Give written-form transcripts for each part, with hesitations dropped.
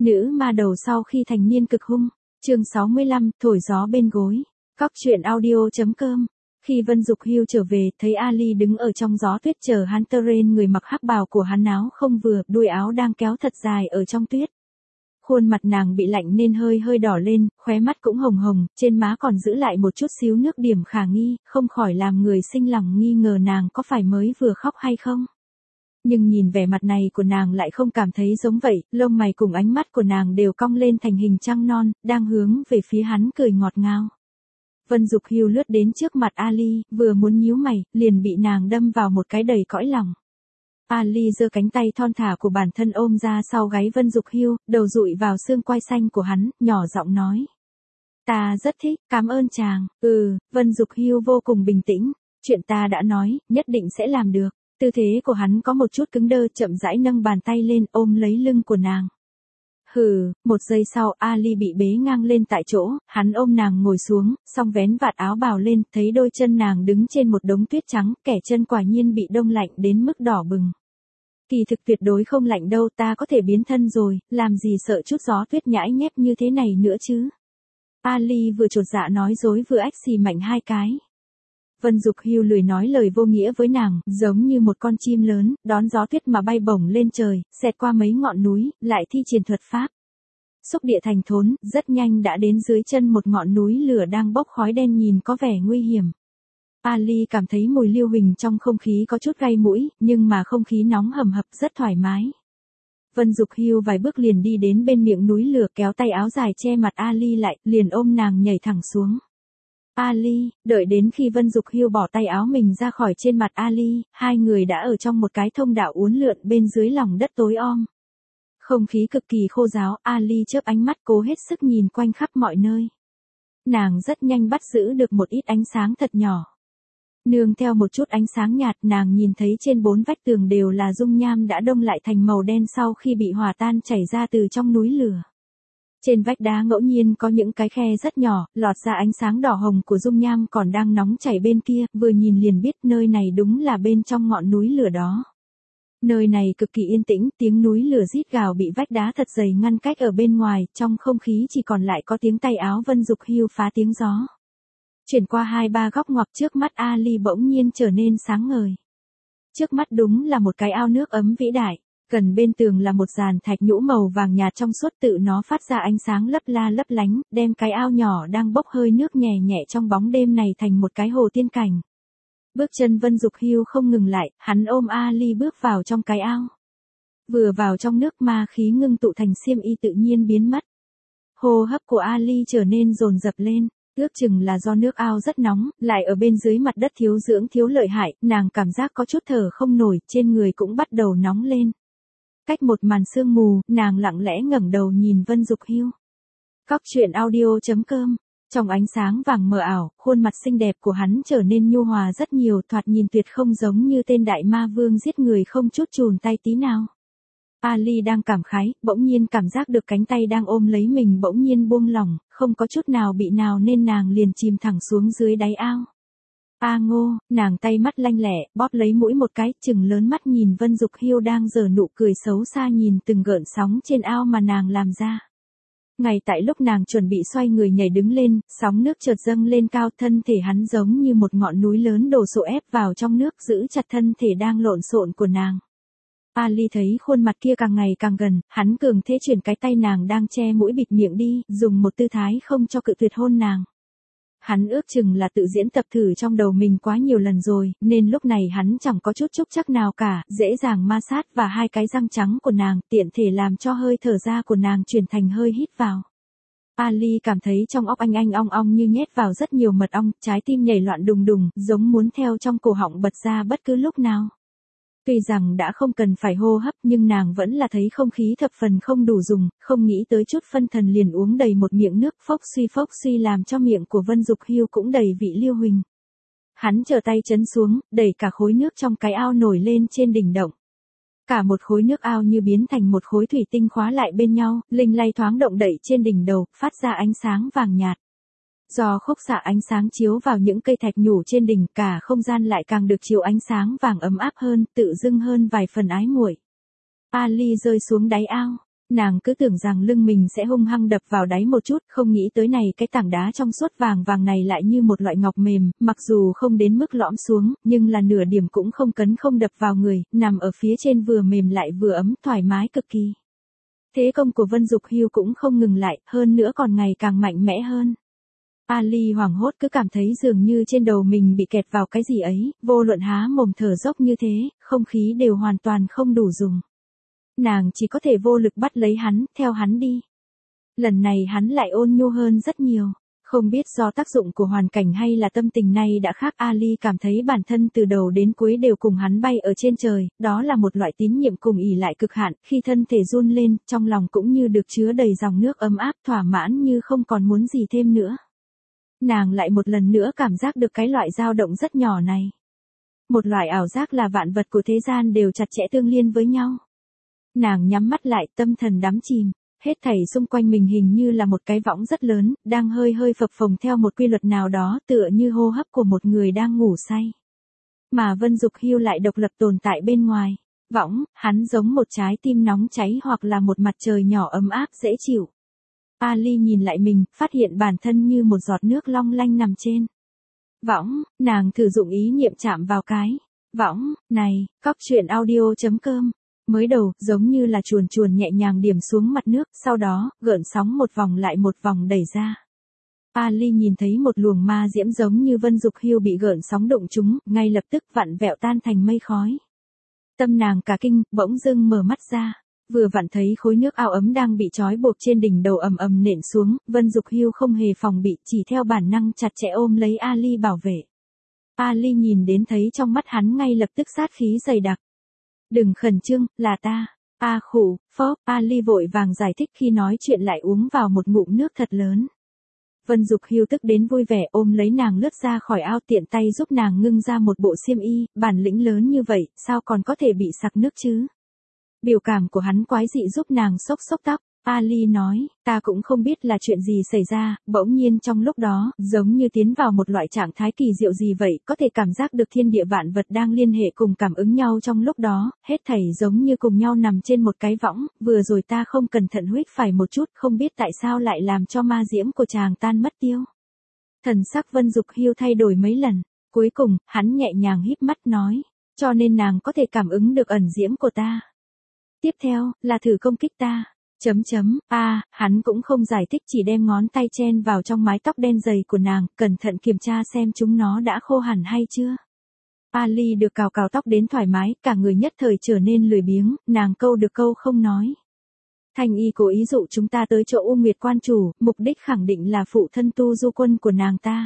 Nữ ma đầu sau khi thành niên cực hung. Chương 65, thổi gió bên gối. Cóc truyện audio.com. Khi Vân Dục Hưu trở về, thấy Ali đứng ở trong gió tuyết chờ hắn. Teren người mặc hắc bào của hắn áo không vừa, đuôi áo đang kéo thật dài ở trong tuyết. Khuôn mặt nàng bị lạnh nên hơi hơi đỏ lên, khóe mắt cũng hồng hồng, trên má còn giữ lại một chút xíu nước điểm khả nghi, không khỏi làm người sinh lòng nghi ngờ nàng có phải mới vừa khóc hay không. Nhưng nhìn vẻ mặt này của nàng lại không cảm thấy giống vậy, lông mày cùng ánh mắt của nàng đều cong lên thành hình trăng non, đang hướng về phía hắn cười ngọt ngào. Vân Dục Hưu lướt đến trước mặt Ali, vừa muốn nhíu mày, liền bị nàng đâm vào một cái đầy cõi lòng. Ali giơ cánh tay thon thả của bản thân ôm ra sau gáy Vân Dục Hưu, đầu dụi vào xương quai xanh của hắn, nhỏ giọng nói. Ta rất thích, cảm ơn chàng. Vân Dục Hưu vô cùng bình tĩnh. Chuyện ta đã nói, nhất định sẽ làm được. Tư thế của hắn có một chút cứng đơ, chậm rãi nâng bàn tay lên ôm lấy lưng của nàng. Một giây sau Ali bị bế ngang lên tại chỗ, hắn ôm nàng ngồi xuống, xong vén vạt áo bào lên, thấy đôi chân nàng đứng trên một đống tuyết trắng, kẻ chân quả nhiên bị đông lạnh đến mức đỏ bừng. Kỳ thực tuyệt đối không lạnh đâu, ta có thể biến thân rồi, làm gì sợ chút gió tuyết nhãi nhép như thế này nữa chứ. Ali vừa chột dạ nói dối vừa ách xì mạnh hai cái. Vân Dục Hưu lười nói lời vô nghĩa với nàng, giống như một con chim lớn, đón gió tuyết mà bay bổng lên trời, xẹt qua mấy ngọn núi, lại thi triển thuật pháp. Xúc địa thành thốn, rất nhanh đã đến dưới chân một ngọn núi lửa đang bốc khói đen nhìn có vẻ nguy hiểm. Ali cảm thấy mùi lưu huỳnh trong không khí có chút gai mũi, nhưng mà không khí nóng hầm hập rất thoải mái. Vân Dục Hưu vài bước liền đi đến bên miệng núi lửa, kéo tay áo dài che mặt Ali lại, liền ôm nàng nhảy thẳng xuống. Ali, đợi đến khi Vân Dục Hưu bỏ tay áo mình ra khỏi trên mặt Ali, hai người đã ở trong một cái thông đạo uốn lượn bên dưới lòng đất tối om. Không khí cực kỳ khô ráo, Ali chớp ánh mắt cố hết sức nhìn quanh khắp mọi nơi. Nàng rất nhanh bắt giữ được một ít ánh sáng thật nhỏ. Nương theo một chút ánh sáng nhạt, nàng nhìn thấy trên bốn vách tường đều là dung nham đã đông lại thành màu đen sau khi bị hòa tan chảy ra từ trong núi lửa. Trên vách đá ngẫu nhiên có những cái khe rất nhỏ, lọt ra ánh sáng đỏ hồng của dung nham còn đang nóng chảy bên kia, vừa nhìn liền biết nơi này đúng là bên trong ngọn núi lửa đó. Nơi này cực kỳ yên tĩnh, tiếng núi lửa rít gào bị vách đá thật dày ngăn cách ở bên ngoài, trong không khí chỉ còn lại có tiếng tay áo Vân Dục Hưu phá tiếng gió. Chuyển qua 2-3 góc ngoặc trước mắt Ali bỗng nhiên trở nên sáng ngời. Trước mắt đúng là một cái ao nước ấm vĩ đại. Gần bên tường là một dàn thạch nhũ màu vàng nhạt trong suốt, tự nó phát ra ánh sáng lấp la lấp lánh, đem cái ao nhỏ đang bốc hơi nước nhẹ nhẹ trong bóng đêm này thành một cái hồ tiên cảnh. Bước chân Vân Dục Hưu không ngừng lại, hắn ôm Ali bước vào trong cái ao. Vừa vào trong nước ma khí ngưng tụ thành xiêm y tự nhiên biến mất. Hô hấp của Ali trở nên dồn dập lên. Ước chừng là do nước ao rất nóng, lại ở bên dưới mặt đất thiếu dưỡng thiếu lợi hại, nàng cảm giác có chút thở không nổi, trên người cũng bắt đầu nóng lên. Cách một màn sương mù, nàng lặng lẽ ngẩng đầu nhìn Vân Dục Hưu. Cóc truyện audio.com. Trong ánh sáng vàng mờ ảo, khuôn mặt xinh đẹp của hắn trở nên nhu hòa rất nhiều, thoạt nhìn tuyệt không giống như tên đại ma vương giết người không chút chùn tay tí nào. Ali đang cảm khái, bỗng nhiên cảm giác được cánh tay đang ôm lấy mình bỗng nhiên buông lỏng, không có chút nào bị nào nên nàng liền chìm thẳng xuống dưới đáy ao. Ngô, nàng tay mắt lanh lẹ, bóp lấy mũi một cái, chừng lớn mắt nhìn Vân Dục Hưu đang giở nụ cười xấu xa nhìn từng gợn sóng trên ao mà nàng làm ra. Ngay tại lúc nàng chuẩn bị xoay người nhảy đứng lên, sóng nước chợt dâng lên cao, thân thể hắn giống như một ngọn núi lớn đổ sộ ép vào trong nước, giữ chặt thân thể đang lộn xộn của nàng. Ali thấy khuôn mặt kia càng ngày càng gần, hắn cường thế chuyển cái tay nàng đang che mũi bịt miệng đi, dùng một tư thái không cho cự tuyệt hôn nàng. Hắn ước chừng là tự diễn tập thử trong đầu mình quá nhiều lần rồi, nên lúc này hắn chẳng có chút chúc chắc nào cả, dễ dàng ma sát và hai cái răng trắng của nàng, tiện thể làm cho hơi thở ra của nàng chuyển thành hơi hít vào. Ali cảm thấy trong óc anh ong ong như nhét vào rất nhiều mật ong, trái tim nhảy loạn đùng đùng, giống muốn theo trong cổ họng bật ra bất cứ lúc nào. Tuy rằng đã không cần phải hô hấp nhưng nàng vẫn là thấy không khí thập phần không đủ dùng, không nghĩ tới chút phân thần liền uống đầy một miệng nước phốc suy làm cho miệng của Vân Dục Hưu cũng đầy vị lưu huỳnh. Hắn trở tay chấn xuống, đẩy cả khối nước trong cái ao nổi lên trên đỉnh động. Cả một khối nước ao như biến thành một khối thủy tinh khóa lại bên nhau, linh lay thoáng động đậy trên đỉnh đầu, phát ra ánh sáng vàng nhạt. Do khúc xạ ánh sáng chiếu vào những cây thạch nhũ trên đỉnh, cả không gian lại càng được chiếu ánh sáng vàng ấm áp hơn, tự dưng hơn vài phần ái muội. Ali rơi xuống đáy ao. Nàng cứ tưởng rằng lưng mình sẽ hung hăng đập vào đáy một chút, không nghĩ tới này cái tảng đá trong suốt vàng vàng này lại như một loại ngọc mềm, mặc dù không đến mức lõm xuống, nhưng là nửa điểm cũng không cấn không đập vào người, nằm ở phía trên vừa mềm lại vừa ấm, thoải mái cực kỳ. Thế công của Vân Dục Hưu cũng không ngừng lại, hơn nữa còn ngày càng mạnh mẽ hơn. Ali hoảng hốt cứ cảm thấy dường như trên đầu mình bị kẹt vào cái gì ấy, vô luận há mồm thở dốc như thế, không khí đều hoàn toàn không đủ dùng. Nàng chỉ có thể vô lực bắt lấy hắn, theo hắn đi. Lần này hắn lại ôn nhu hơn rất nhiều. Không biết do tác dụng của hoàn cảnh hay là tâm tình này đã khác, Ali cảm thấy bản thân từ đầu đến cuối đều cùng hắn bay ở trên trời, đó là một loại tín nhiệm cùng ỷ lại cực hạn, khi thân thể run lên, trong lòng cũng như được chứa đầy dòng nước ấm áp thỏa mãn như không còn muốn gì thêm nữa. Nàng lại một lần nữa cảm giác được cái loại dao động rất nhỏ này. Một loại ảo giác là vạn vật của thế gian đều chặt chẽ tương liên với nhau. Nàng nhắm mắt lại, tâm thần đắm chìm, hết thảy xung quanh mình hình như là một cái võng rất lớn, đang hơi hơi phập phồng theo một quy luật nào đó, tựa như hô hấp của một người đang ngủ say. Mà Vân Dục Hưu lại độc lập tồn tại bên ngoài. Võng, hắn giống một trái tim nóng cháy hoặc là một mặt trời nhỏ ấm áp dễ chịu. Ali nhìn lại mình, phát hiện bản thân như một giọt nước long lanh nằm trên võng, nàng thử dụng ý niệm chạm vào cái võng này. Cóc truyện audio.com. Mới đầu, giống như là chuồn chuồn nhẹ nhàng điểm xuống mặt nước, sau đó, gợn sóng một vòng lại một vòng đẩy ra. Ali nhìn thấy một luồng ma diễm giống như Vân Dục Hưu bị gợn sóng đụng trúng, ngay lập tức vặn vẹo tan thành mây khói. Tâm nàng cả kinh, bỗng dưng mở mắt ra. Vừa vặn thấy khối nước ao ấm đang bị trói buộc trên đỉnh đầu ầm ầm nện xuống, Vân Dục Hưu không hề phòng bị, chỉ theo bản năng chặt chẽ ôm lấy Ali bảo vệ. Ali nhìn đến thấy trong mắt hắn ngay lập tức sát khí dày đặc. Đừng khẩn trương, là ta. Khụ, phóp, Ali vội vàng giải thích khi nói chuyện lại uống vào một ngụm nước thật lớn. Vân Dục Hưu tức đến vui vẻ ôm lấy nàng lướt ra khỏi ao, tiện tay giúp nàng ngưng ra một bộ xiêm y, bản lĩnh lớn như vậy, sao còn có thể bị sặc nước chứ? Biểu cảm của hắn quái dị giúp nàng xốc xốc tóc. Ali nói, ta cũng không biết là chuyện gì xảy ra, bỗng nhiên trong lúc đó, giống như tiến vào một loại trạng thái kỳ diệu gì vậy, có thể cảm giác được thiên địa vạn vật đang liên hệ cùng cảm ứng nhau trong lúc đó, hết thảy giống như cùng nhau nằm trên một cái võng, vừa rồi ta không cẩn thận huých phải một chút, không biết tại sao lại làm cho ma diễm của chàng tan mất tiêu. Thần sắc Vân Dục Hưu thay đổi mấy lần, cuối cùng, hắn nhẹ nhàng híp mắt nói, cho nên nàng có thể cảm ứng được ẩn diễm của ta. Tiếp theo, là thử công kích ta. Hắn cũng không giải thích, chỉ đem ngón tay chen vào trong mái tóc đen dày của nàng, cẩn thận kiểm tra xem chúng nó đã khô hẳn hay chưa. Ali được cào cào tóc đến thoải mái, cả người nhất thời trở nên lười biếng, nàng câu được câu không nói. Thanh y cố ý dụ chúng ta tới chỗ U Nguyệt quan chủ, mục đích khẳng định là phụ thân Tu Du Quân của nàng ta.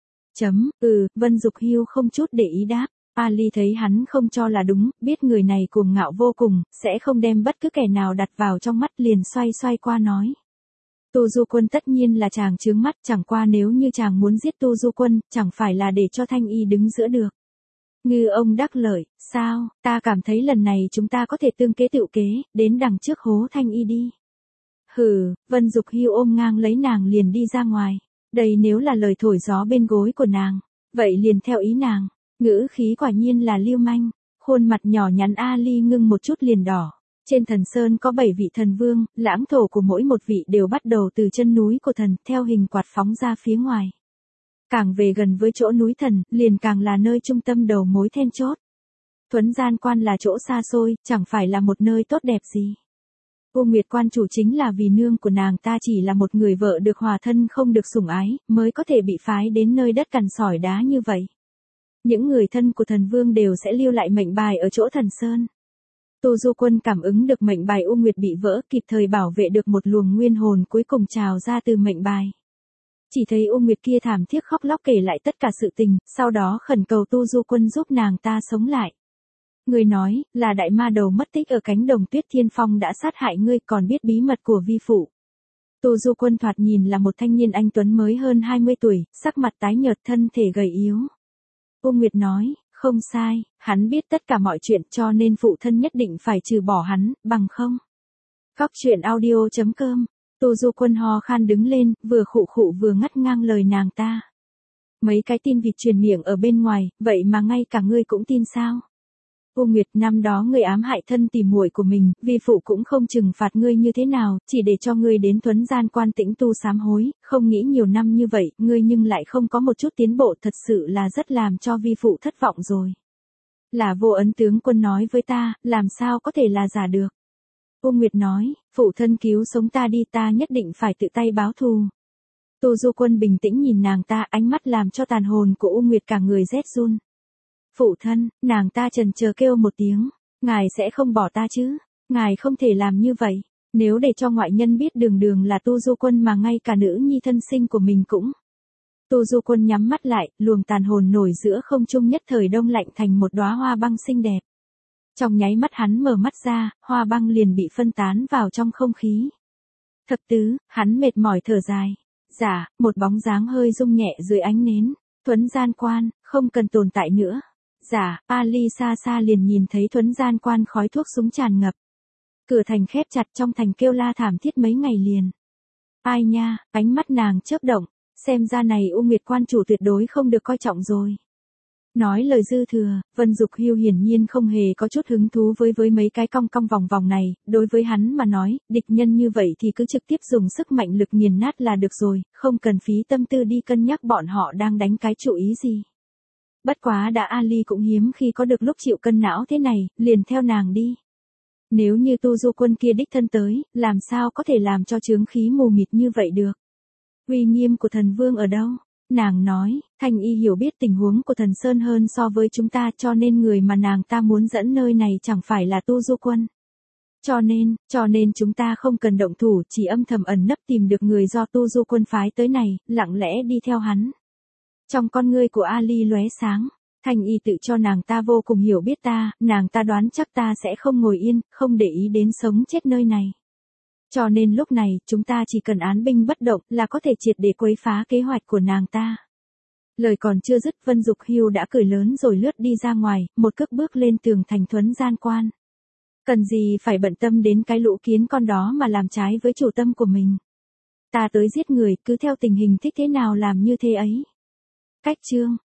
Vân Dục Hưu không chút để ý đáp. Ali thấy hắn không cho là đúng, biết người này cuồng ngạo vô cùng, sẽ không đem bất cứ kẻ nào đặt vào trong mắt, liền xoay xoay qua nói. Tu Du Quân tất nhiên là chàng chướng mắt, chẳng qua nếu như chàng muốn giết Tu Du Quân, chẳng phải là để cho Thanh y đứng giữa được. Ngư ông đắc lợi, sao, ta cảm thấy lần này chúng ta có thể tương kế tựu kế, đến đằng trước hố Thanh y đi. Vân Dục Hưu ôm ngang lấy nàng liền đi ra ngoài. Đây nếu là lời thổi gió bên gối của nàng, vậy liền theo ý nàng. Ngữ khí quả nhiên là lưu manh, khuôn mặt nhỏ nhắn Ali ngưng một chút liền đỏ. Trên Thần Sơn có 7 vị thần vương, lãng thổ của mỗi một vị đều bắt đầu từ chân núi của thần, theo hình quạt phóng ra phía ngoài. Càng về gần với chỗ núi thần, liền càng là nơi trung tâm đầu mối then chốt. Thuấn Gian Quan là chỗ xa xôi, chẳng phải là một nơi tốt đẹp gì. U Nguyệt quan chủ chính là vì nương của nàng ta chỉ là một người vợ được hòa thân không được sủng ái, mới có thể bị phái đến nơi đất cằn sỏi đá như vậy. Những người thân của thần vương đều sẽ lưu lại mệnh bài ở chỗ Thần Sơn. Tu Du Quân cảm ứng được mệnh bài U Nguyệt bị vỡ, kịp thời bảo vệ được một luồng nguyên hồn cuối cùng trào ra từ mệnh bài. Chỉ thấy U Nguyệt kia thảm thiết khóc lóc kể lại tất cả sự tình, sau đó khẩn cầu Tu Du Quân giúp nàng ta sống lại. Người nói, là đại ma đầu mất tích ở cánh đồng Tuyết Thiên Phong đã sát hại ngươi, còn biết bí mật của vi phụ. Tu Du Quân thoạt nhìn là một thanh niên anh tuấn mới hơn 20 tuổi, sắc mặt tái nhợt, thân thể gầy yếu. U Nguyệt nói, không sai, hắn biết tất cả mọi chuyện cho nên phụ thân nhất định phải trừ bỏ hắn, bằng không. Cóc truyện audio.com. Tu Du Quân ho khan đứng lên, vừa khụ khụ vừa ngắt ngang lời nàng ta. Mấy cái tin vịt truyền miệng ở bên ngoài, vậy mà ngay cả ngươi cũng tin sao? U Nguyệt, năm đó ngươi ám hại thân tỉ muội của mình, vi phụ cũng không trừng phạt ngươi như thế nào, chỉ để cho ngươi đến Thuấn Gian Quan tĩnh tu sám hối, không nghĩ nhiều năm như vậy, ngươi nhưng lại không có một chút tiến bộ, thật sự là rất làm cho vi phụ thất vọng rồi. Là Vô Ấn tướng quân nói với ta, làm sao có thể là giả được. U Nguyệt nói, phụ thân cứu sống ta đi, ta nhất định phải tự tay báo thù. Tu Du Quân bình tĩnh nhìn nàng ta, ánh mắt làm cho tàn hồn của U Nguyệt cả người rét run. Phụ thân, nàng ta chần chờ kêu một tiếng, ngài sẽ không bỏ ta chứ, ngài không thể làm như vậy, nếu để cho ngoại nhân biết đường đường là Tu Du Quân mà ngay cả nữ nhi thân sinh của mình cũng. Tu Du Quân nhắm mắt lại, luồng tàn hồn nổi giữa không trung nhất thời đông lạnh thành một đóa hoa băng xinh đẹp. Trong nháy mắt hắn mở mắt ra, hoa băng liền bị phân tán vào trong không khí. Thập tứ, hắn mệt mỏi thở dài. Dạ, một bóng dáng hơi rung nhẹ dưới ánh nến. Thuấn Gian Quan, không cần tồn tại nữa. Dạ, Ali xa xa liền nhìn thấy Thuấn Gian Quan khói thuốc súng tràn ngập. Cửa thành khép chặt, trong thành kêu la thảm thiết mấy ngày liền. Ai nha, ánh mắt nàng chớp động, xem ra này U Nguyệt quan chủ tuyệt đối không được coi trọng rồi. Nói lời dư thừa, Vân Dục Hưu hiển nhiên không hề có chút hứng thú với mấy cái cong cong vòng vòng này, đối với hắn mà nói, địch nhân như vậy thì cứ trực tiếp dùng sức mạnh lực nghiền nát là được rồi, không cần phí tâm tư đi cân nhắc bọn họ đang đánh cái chủ ý gì. Bất quá đã Ali cũng hiếm khi có được lúc chịu cân não thế này, liền theo nàng đi. Nếu như Tu Du Quân kia đích thân tới, làm sao có thể làm cho chướng khí mù mịt như vậy được. Uy nghiêm của thần vương ở đâu? Nàng nói, Thanh Y hiểu biết tình huống của thần Sơn hơn so với chúng ta, cho nên người mà nàng ta muốn dẫn nơi này chẳng phải là Tu Du Quân. Cho nên chúng ta không cần động thủ, chỉ âm thầm ẩn nấp tìm được người do Tu Du Quân phái tới này, lặng lẽ đi theo hắn. Trong con ngươi của Ali lóe sáng, Thanh Y tự cho nàng ta vô cùng hiểu biết ta, nàng ta đoán chắc ta sẽ không ngồi yên, không để ý đến sống chết nơi này. Cho nên lúc này, chúng ta chỉ cần án binh bất động là có thể triệt để quấy phá kế hoạch của nàng ta. Lời còn chưa dứt, Vân Dục Hưu đã cười lớn rồi lướt đi ra ngoài, một cước bước lên tường thành Thuấn Gian Quan. Cần gì phải bận tâm đến cái lũ kiến con đó mà làm trái với chủ tâm của mình. Ta tới giết người, cứ theo tình hình thích thế nào làm như thế ấy. Cách chương